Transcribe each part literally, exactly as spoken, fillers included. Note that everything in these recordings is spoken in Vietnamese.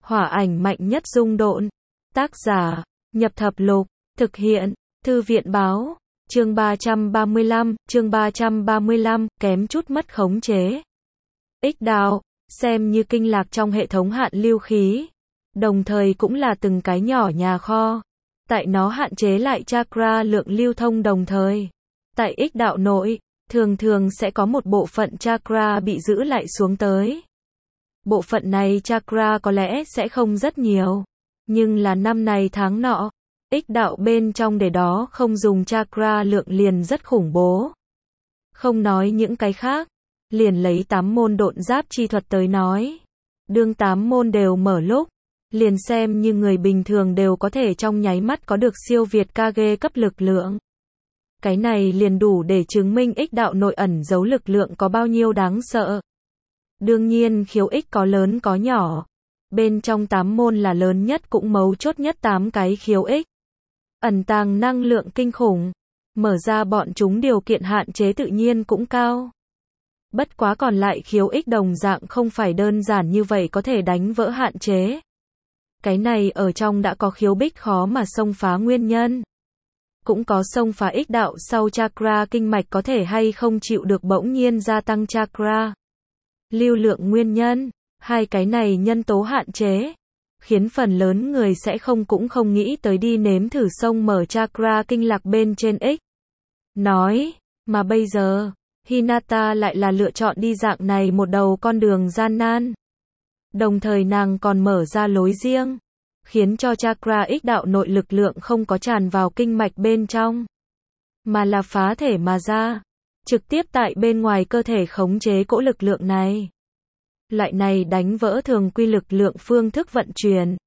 Hỏa ảnh mạnh nhất dung độn. Tác giả, Nhập Thập Lục. Thực hiện, Thư viện báo. Chương ba trăm ba mươi lăm, chương ba trăm ba mươi lăm, kém chút mất khống chế. Ích đạo, xem như kinh lạc trong hệ thống hạn lưu khí. Đồng thời cũng là từng cái nhỏ nhà kho. Tại nó hạn chế lại chakra lượng lưu thông đồng thời. Tại ích đạo nội, thường thường sẽ có một bộ phận chakra bị giữ lại xuống tới. Bộ phận này chakra có lẽ sẽ không rất nhiều. Nhưng là năm này tháng nọ, ích đạo bên trong để đó không dùng chakra lượng liền rất khủng bố. Không nói những cái khác, liền lấy tám môn độn giáp chi thuật tới nói. Đương tám môn đều mở lúc, liền xem như người bình thường đều có thể trong nháy mắt có được siêu việt Kage cấp lực lượng. Cái này liền đủ để chứng minh ích đạo nội ẩn giấu lực lượng có bao nhiêu đáng sợ. Đương nhiên khiếu ích có lớn có nhỏ. Bên trong tám môn là lớn nhất cũng mấu chốt nhất tám cái khiếu ích. Ẩn tàng năng lượng kinh khủng. Mở ra bọn chúng điều kiện hạn chế tự nhiên cũng cao. Bất quá còn lại khiếu ích đồng dạng không phải đơn giản như vậy có thể đánh vỡ hạn chế. Cái này ở trong đã có khiếu bích khó mà xông phá nguyên nhân. Cũng có xông phá ích đạo sau chakra kinh mạch có thể hay không chịu được bỗng nhiên gia tăng chakra. Lưu lượng nguyên nhân, hai cái này nhân tố hạn chế, khiến phần lớn người sẽ không cũng không nghĩ tới đi nếm thử xông mở chakra kinh lạc bên trên ích. Nói, mà bây giờ, Hinata lại là lựa chọn đi dạng này một đầu con đường gian nan. Đồng thời nàng còn mở ra lối riêng, khiến cho chakra ích đạo nội lực lượng không có tràn vào kinh mạch bên trong, mà là phá thể mà ra, trực tiếp tại bên ngoài cơ thể khống chế cỗ lực lượng này. Loại này đánh vỡ thường quy lực lượng phương thức vận chuyển,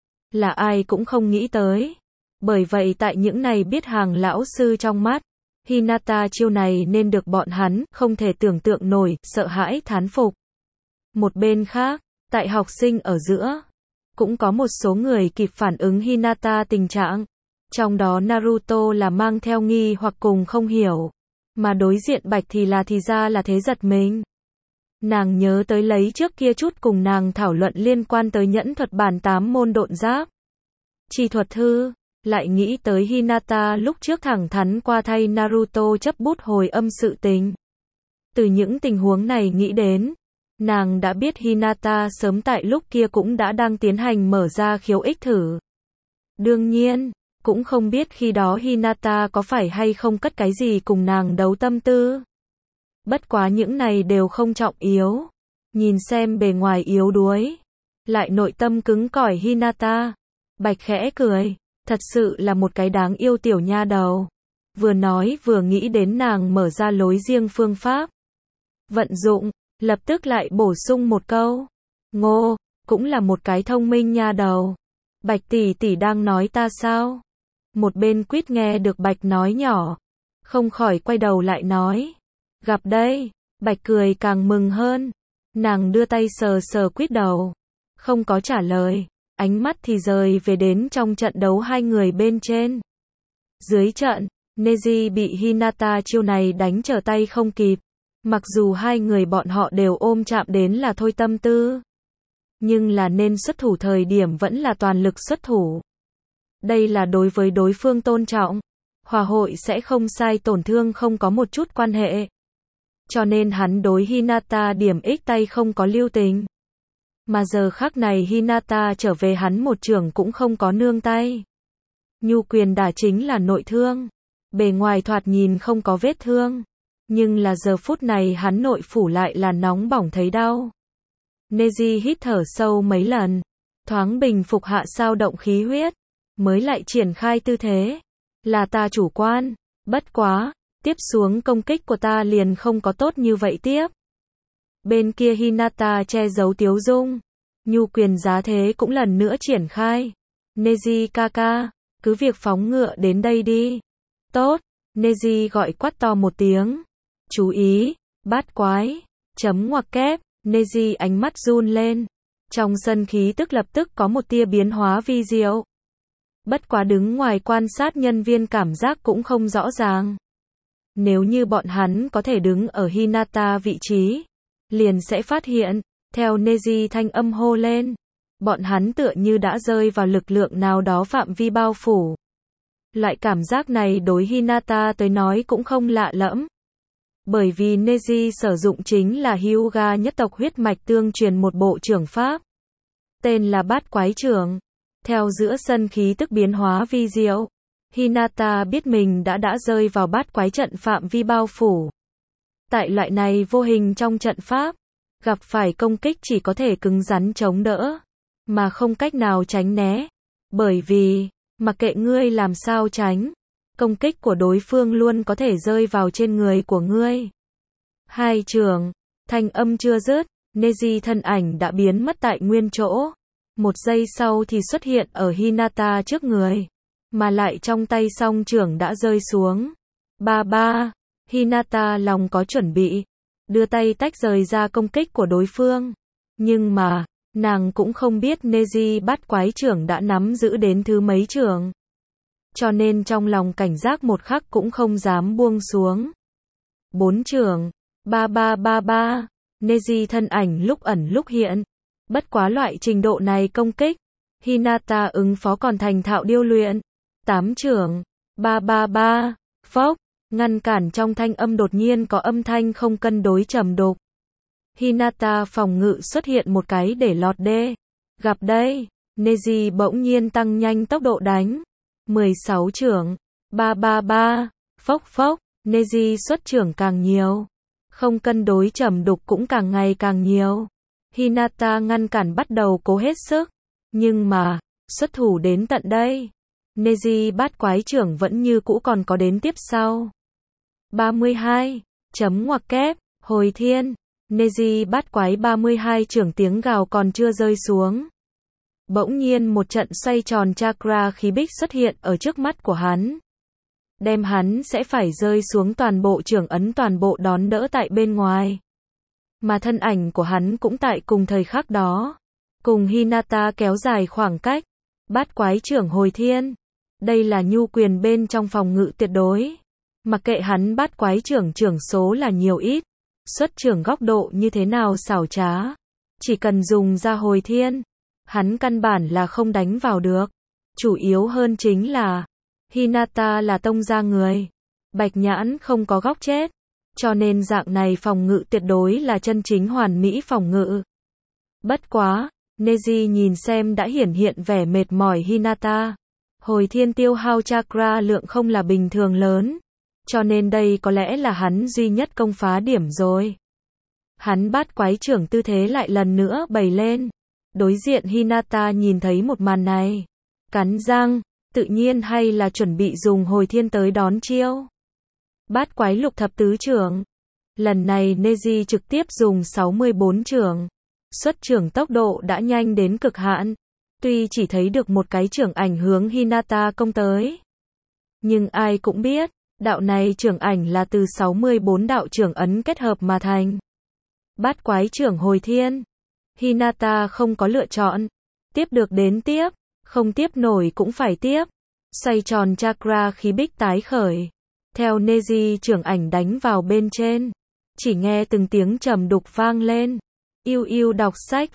là ai cũng không nghĩ tới. Bởi vậy tại những này biết hàng lão sư trong mắt, Hinata chiêu này nên được bọn hắn không thể tưởng tượng nổi, sợ hãi thán phục. Một bên khác, tại học sinh ở giữa, cũng có một số người kịp phản ứng Hinata tình trạng. Trong đó Naruto là mang theo nghi hoặc cùng không hiểu. Mà đối diện Bạch thì là thì ra là thế giật mình. Nàng nhớ tới lấy trước kia chút cùng nàng thảo luận liên quan tới nhẫn thuật bản tám môn độn giáp. Chi thuật thư, lại nghĩ tới Hinata lúc trước thẳng thắn qua thay Naruto chấp bút hồi âm sự tình. Từ những tình huống này nghĩ đến, nàng đã biết Hinata sớm tại lúc kia cũng đã đang tiến hành mở ra khiếu ích thử. Đương nhiên, cũng không biết khi đó Hinata có phải hay không cất cái gì cùng nàng đấu tâm tư. Bất quá những này đều không trọng yếu. Nhìn xem bề ngoài yếu đuối, lại nội tâm cứng cỏi Hinata. Bạch khẽ cười, thật sự là một cái đáng yêu tiểu nha đầu. Vừa nói vừa nghĩ đến nàng mở ra lối riêng phương pháp. Vận dụng, lập tức lại bổ sung một câu. Ngô, cũng là một cái thông minh nha đầu. Bạch tỷ tỷ đang nói ta sao? Một bên Quýt nghe được Bạch nói nhỏ, không khỏi quay đầu lại nói. Gặp đây, Bạch cười càng mừng hơn. Nàng đưa tay sờ sờ Quýt đầu, không có trả lời, ánh mắt thì rời về đến trong trận đấu hai người bên trên. Dưới trận, Neji bị Hinata chiêu này đánh trở tay không kịp. Mặc dù hai người bọn họ đều ôm chạm đến là thôi tâm tư, nhưng là nên xuất thủ thời điểm vẫn là toàn lực xuất thủ. Đây là đối với đối phương tôn trọng. Hòa hội sẽ không sai tổn thương không có một chút quan hệ. Cho nên hắn đối Hinata điểm ích tay không có lưu tình. Mà giờ khắc này Hinata trở về hắn một trường cũng không có nương tay. Nhu quyền đả chính là nội thương. Bề ngoài thoạt nhìn không có vết thương. Nhưng là giờ phút này hắn nội phủ lại là nóng bỏng thấy đau. Neji hít thở sâu mấy lần. Thoáng bình phục hạ sao động khí huyết. Mới lại triển khai tư thế. Là ta chủ quan. Bất quá. Tiếp xuống công kích của ta liền không có tốt như vậy tiếp. Bên kia Hinata che giấu tiếu dung. Nhu quyền giá thế cũng lần nữa triển khai. Neji kaka, cứ việc phóng ngựa đến đây đi. Tốt, Neji gọi quát to một tiếng. Chú ý, bát quái, chấm ngoặc kép, Neji ánh mắt run lên. Trong sân khí tức lập tức có một tia biến hóa vi diệu. Bất quá đứng ngoài quan sát nhân viên cảm giác cũng không rõ ràng. Nếu như bọn hắn có thể đứng ở Hinata vị trí, liền sẽ phát hiện, theo Neji thanh âm hô lên. Bọn hắn tựa như đã rơi vào lực lượng nào đó phạm vi bao phủ. Loại cảm giác này đối Hinata tới nói cũng không lạ lẫm. Bởi vì Neji sử dụng chính là Hyuga nhất tộc huyết mạch tương truyền một bộ trưởng pháp. Tên là Bát Quái Trưởng. Theo giữa sân khí tức biến hóa vi diệu, Hinata biết mình đã đã rơi vào bát quái trận phạm vi bao phủ. Tại loại này vô hình trong trận pháp, gặp phải công kích chỉ có thể cứng rắn chống đỡ, mà không cách nào tránh né. Bởi vì, mặc kệ ngươi làm sao tránh, công kích của đối phương luôn có thể rơi vào trên người của ngươi. Hai trường, thanh âm chưa dứt, Neji thân ảnh đã biến mất tại nguyên chỗ. Một giây sau thì xuất hiện ở Hinata trước người, mà lại trong tay song trưởng đã rơi xuống. Ba ba, Hinata lòng có chuẩn bị, đưa tay tách rời ra công kích của đối phương. Nhưng mà, nàng cũng không biết Neji Bát Quái Trưởng đã nắm giữ đến thứ mấy trưởng. Cho nên trong lòng cảnh giác một khắc cũng không dám buông xuống. Bốn trưởng, ba ba ba ba, Neji thân ảnh lúc ẩn lúc hiện. Bất quá loại trình độ này công kích, Hinata ứng phó còn thành thạo điêu luyện. Tám trưởng, ba ba ba, phốc, ngăn cản trong thanh âm đột nhiên có âm thanh không cân đối trầm đục. Hinata phòng ngự xuất hiện một cái để lọt đê. Gặp đây, Neji bỗng nhiên tăng nhanh tốc độ đánh. mười sáu trưởng, ba ba ba, phốc phốc, Neji xuất trưởng càng nhiều. Không cân đối trầm đục cũng càng ngày càng nhiều. Hinata ngăn cản bắt đầu cố hết sức. Nhưng mà, xuất thủ đến tận đây, Neji Bát Quái Trưởng vẫn như cũ còn có đến tiếp sau. ba mươi hai, chấm ngoặc kép, hồi thiên, Neji Bát Quái ba mươi hai trưởng tiếng gào còn chưa rơi xuống. Bỗng nhiên một trận xoay tròn chakra khí bích xuất hiện ở trước mắt của hắn. Đem hắn sẽ phải rơi xuống toàn bộ trưởng ấn toàn bộ đón đỡ tại bên ngoài. Mà thân ảnh của hắn cũng tại cùng thời khắc đó. Cùng Hinata kéo dài khoảng cách. Bát Quái Trưởng hồi thiên. Đây là nhu quyền bên trong phòng ngự tuyệt đối. Mặc kệ hắn Bát Quái Trưởng trưởng số là nhiều ít. Xuất trưởng góc độ như thế nào xảo trá. Chỉ cần dùng ra hồi thiên. Hắn căn bản là không đánh vào được. Chủ yếu hơn chính là Hinata là tông gia người. Bạch nhãn không có góc chết. Cho nên dạng này phòng ngự tuyệt đối là chân chính hoàn mỹ phòng ngự. Bất quá, Neji nhìn xem đã hiển hiện vẻ mệt mỏi Hinata. Hồi thiên tiêu hao chakra lượng không là bình thường lớn. Cho nên đây có lẽ là hắn duy nhất công phá điểm rồi. Hắn Bát Quái Trưởng tư thế lại lần nữa bày lên. Đối diện Hinata nhìn thấy một màn này. Cắn răng, tự nhiên hay là chuẩn bị dùng hồi thiên tới đón chiêu. Bát Quái Lục Thập Tứ Trưởng. Lần này Neji trực tiếp dùng sáu mươi bốn trưởng. Xuất trưởng tốc độ đã nhanh đến cực hạn. Tuy chỉ thấy được một cái trưởng ảnh hướng Hinata công tới. Nhưng ai cũng biết, đạo này trưởng ảnh là từ sáu mươi bốn đạo trưởng ấn kết hợp mà thành. Bát Quái Trưởng hồi thiên. Hinata không có lựa chọn. Tiếp được đến tiếp, không tiếp nổi cũng phải tiếp. Xoay tròn chakra khí bích tái khởi. Theo Neji trưởng ảnh đánh vào bên trên. Chỉ nghe từng tiếng trầm đục vang lên. Yêu yêu đọc sách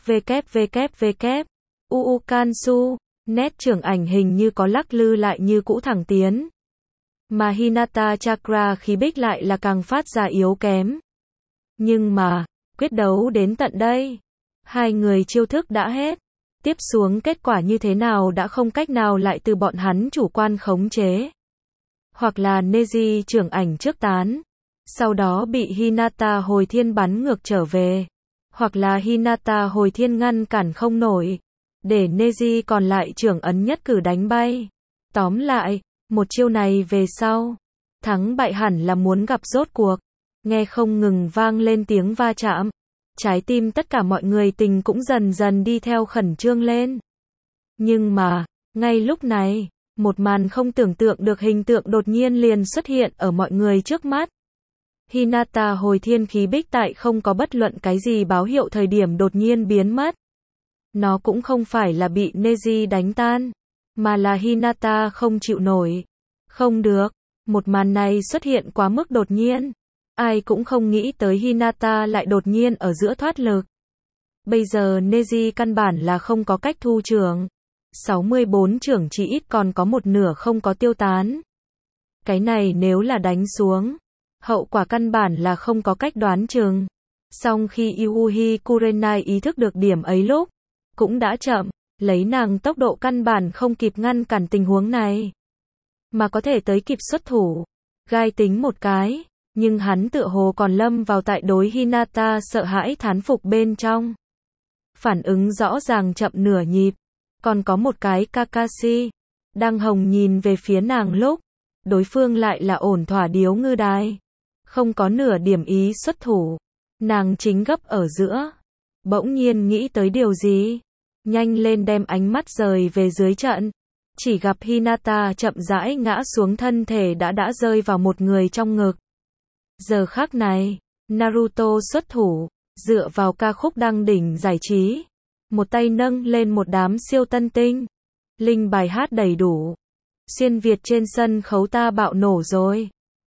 www. Uu Kansu. Nét trưởng ảnh hình như có lắc lư lại như cũ thẳng tiến. Mà Hinata chakra khí bích lại là càng phát ra yếu kém. Nhưng mà, quyết đấu đến tận đây. Hai người chiêu thức đã hết. Tiếp xuống kết quả như thế nào đã không cách nào lại từ bọn hắn chủ quan khống chế. Hoặc là Neji trưởng ảnh trước tán. Sau đó bị Hinata hồi thiên bắn ngược trở về. Hoặc là Hinata hồi thiên ngăn cản không nổi. Để Neji còn lại trưởng ấn nhất cử đánh bay. Tóm lại, một chiêu này về sau. Thắng bại hẳn là muốn gặp rốt cuộc. Nghe không ngừng vang lên tiếng va chạm. Trái tim tất cả mọi người tình cũng dần dần đi theo khẩn trương lên. Nhưng mà, ngay lúc này, một màn không tưởng tượng được hình tượng đột nhiên liền xuất hiện ở mọi người trước mắt. Hinata hồi thiên khí bích tại không có bất luận cái gì báo hiệu thời điểm đột nhiên biến mất. Nó cũng không phải là bị Neji đánh tan, mà là Hinata không chịu nổi. Không được, một màn này xuất hiện quá mức đột nhiên. Ai cũng không nghĩ tới Hinata lại đột nhiên ở giữa thoát lực. Bây giờ Neji căn bản là không có cách thu trưởng. sáu mươi bốn trưởng chỉ ít còn có một nửa không có tiêu tán. Cái này nếu là đánh xuống, hậu quả căn bản là không có cách đoán chừng. Song khi Yuuhi Kurenai ý thức được điểm ấy lúc, cũng đã chậm, lấy nàng tốc độ căn bản không kịp ngăn cản tình huống này. Mà có thể tới kịp xuất thủ. Gai tính một cái, nhưng hắn tựa hồ còn lâm vào tại đối Hinata sợ hãi thán phục bên trong. Phản ứng rõ ràng chậm nửa nhịp. Còn có một cái Kakashi, đang hồng nhìn về phía nàng lúc, đối phương lại là ổn thỏa điếu ngư đài. Không có nửa điểm ý xuất thủ. Nàng chính gấp ở giữa. Bỗng nhiên nghĩ tới điều gì. Nhanh lên đem ánh mắt rời về dưới trận. Chỉ gặp Hinata chậm rãi ngã xuống, thân thể đã đã rơi vào một người trong ngực. Giờ khắc này, Naruto xuất thủ, dựa vào ca khúc đăng đỉnh giải trí. Một tay nâng lên một đám siêu tân tinh. Linh bài hát đầy đủ. Xuyên Việt trên sân khấu ta bạo nổ rồi.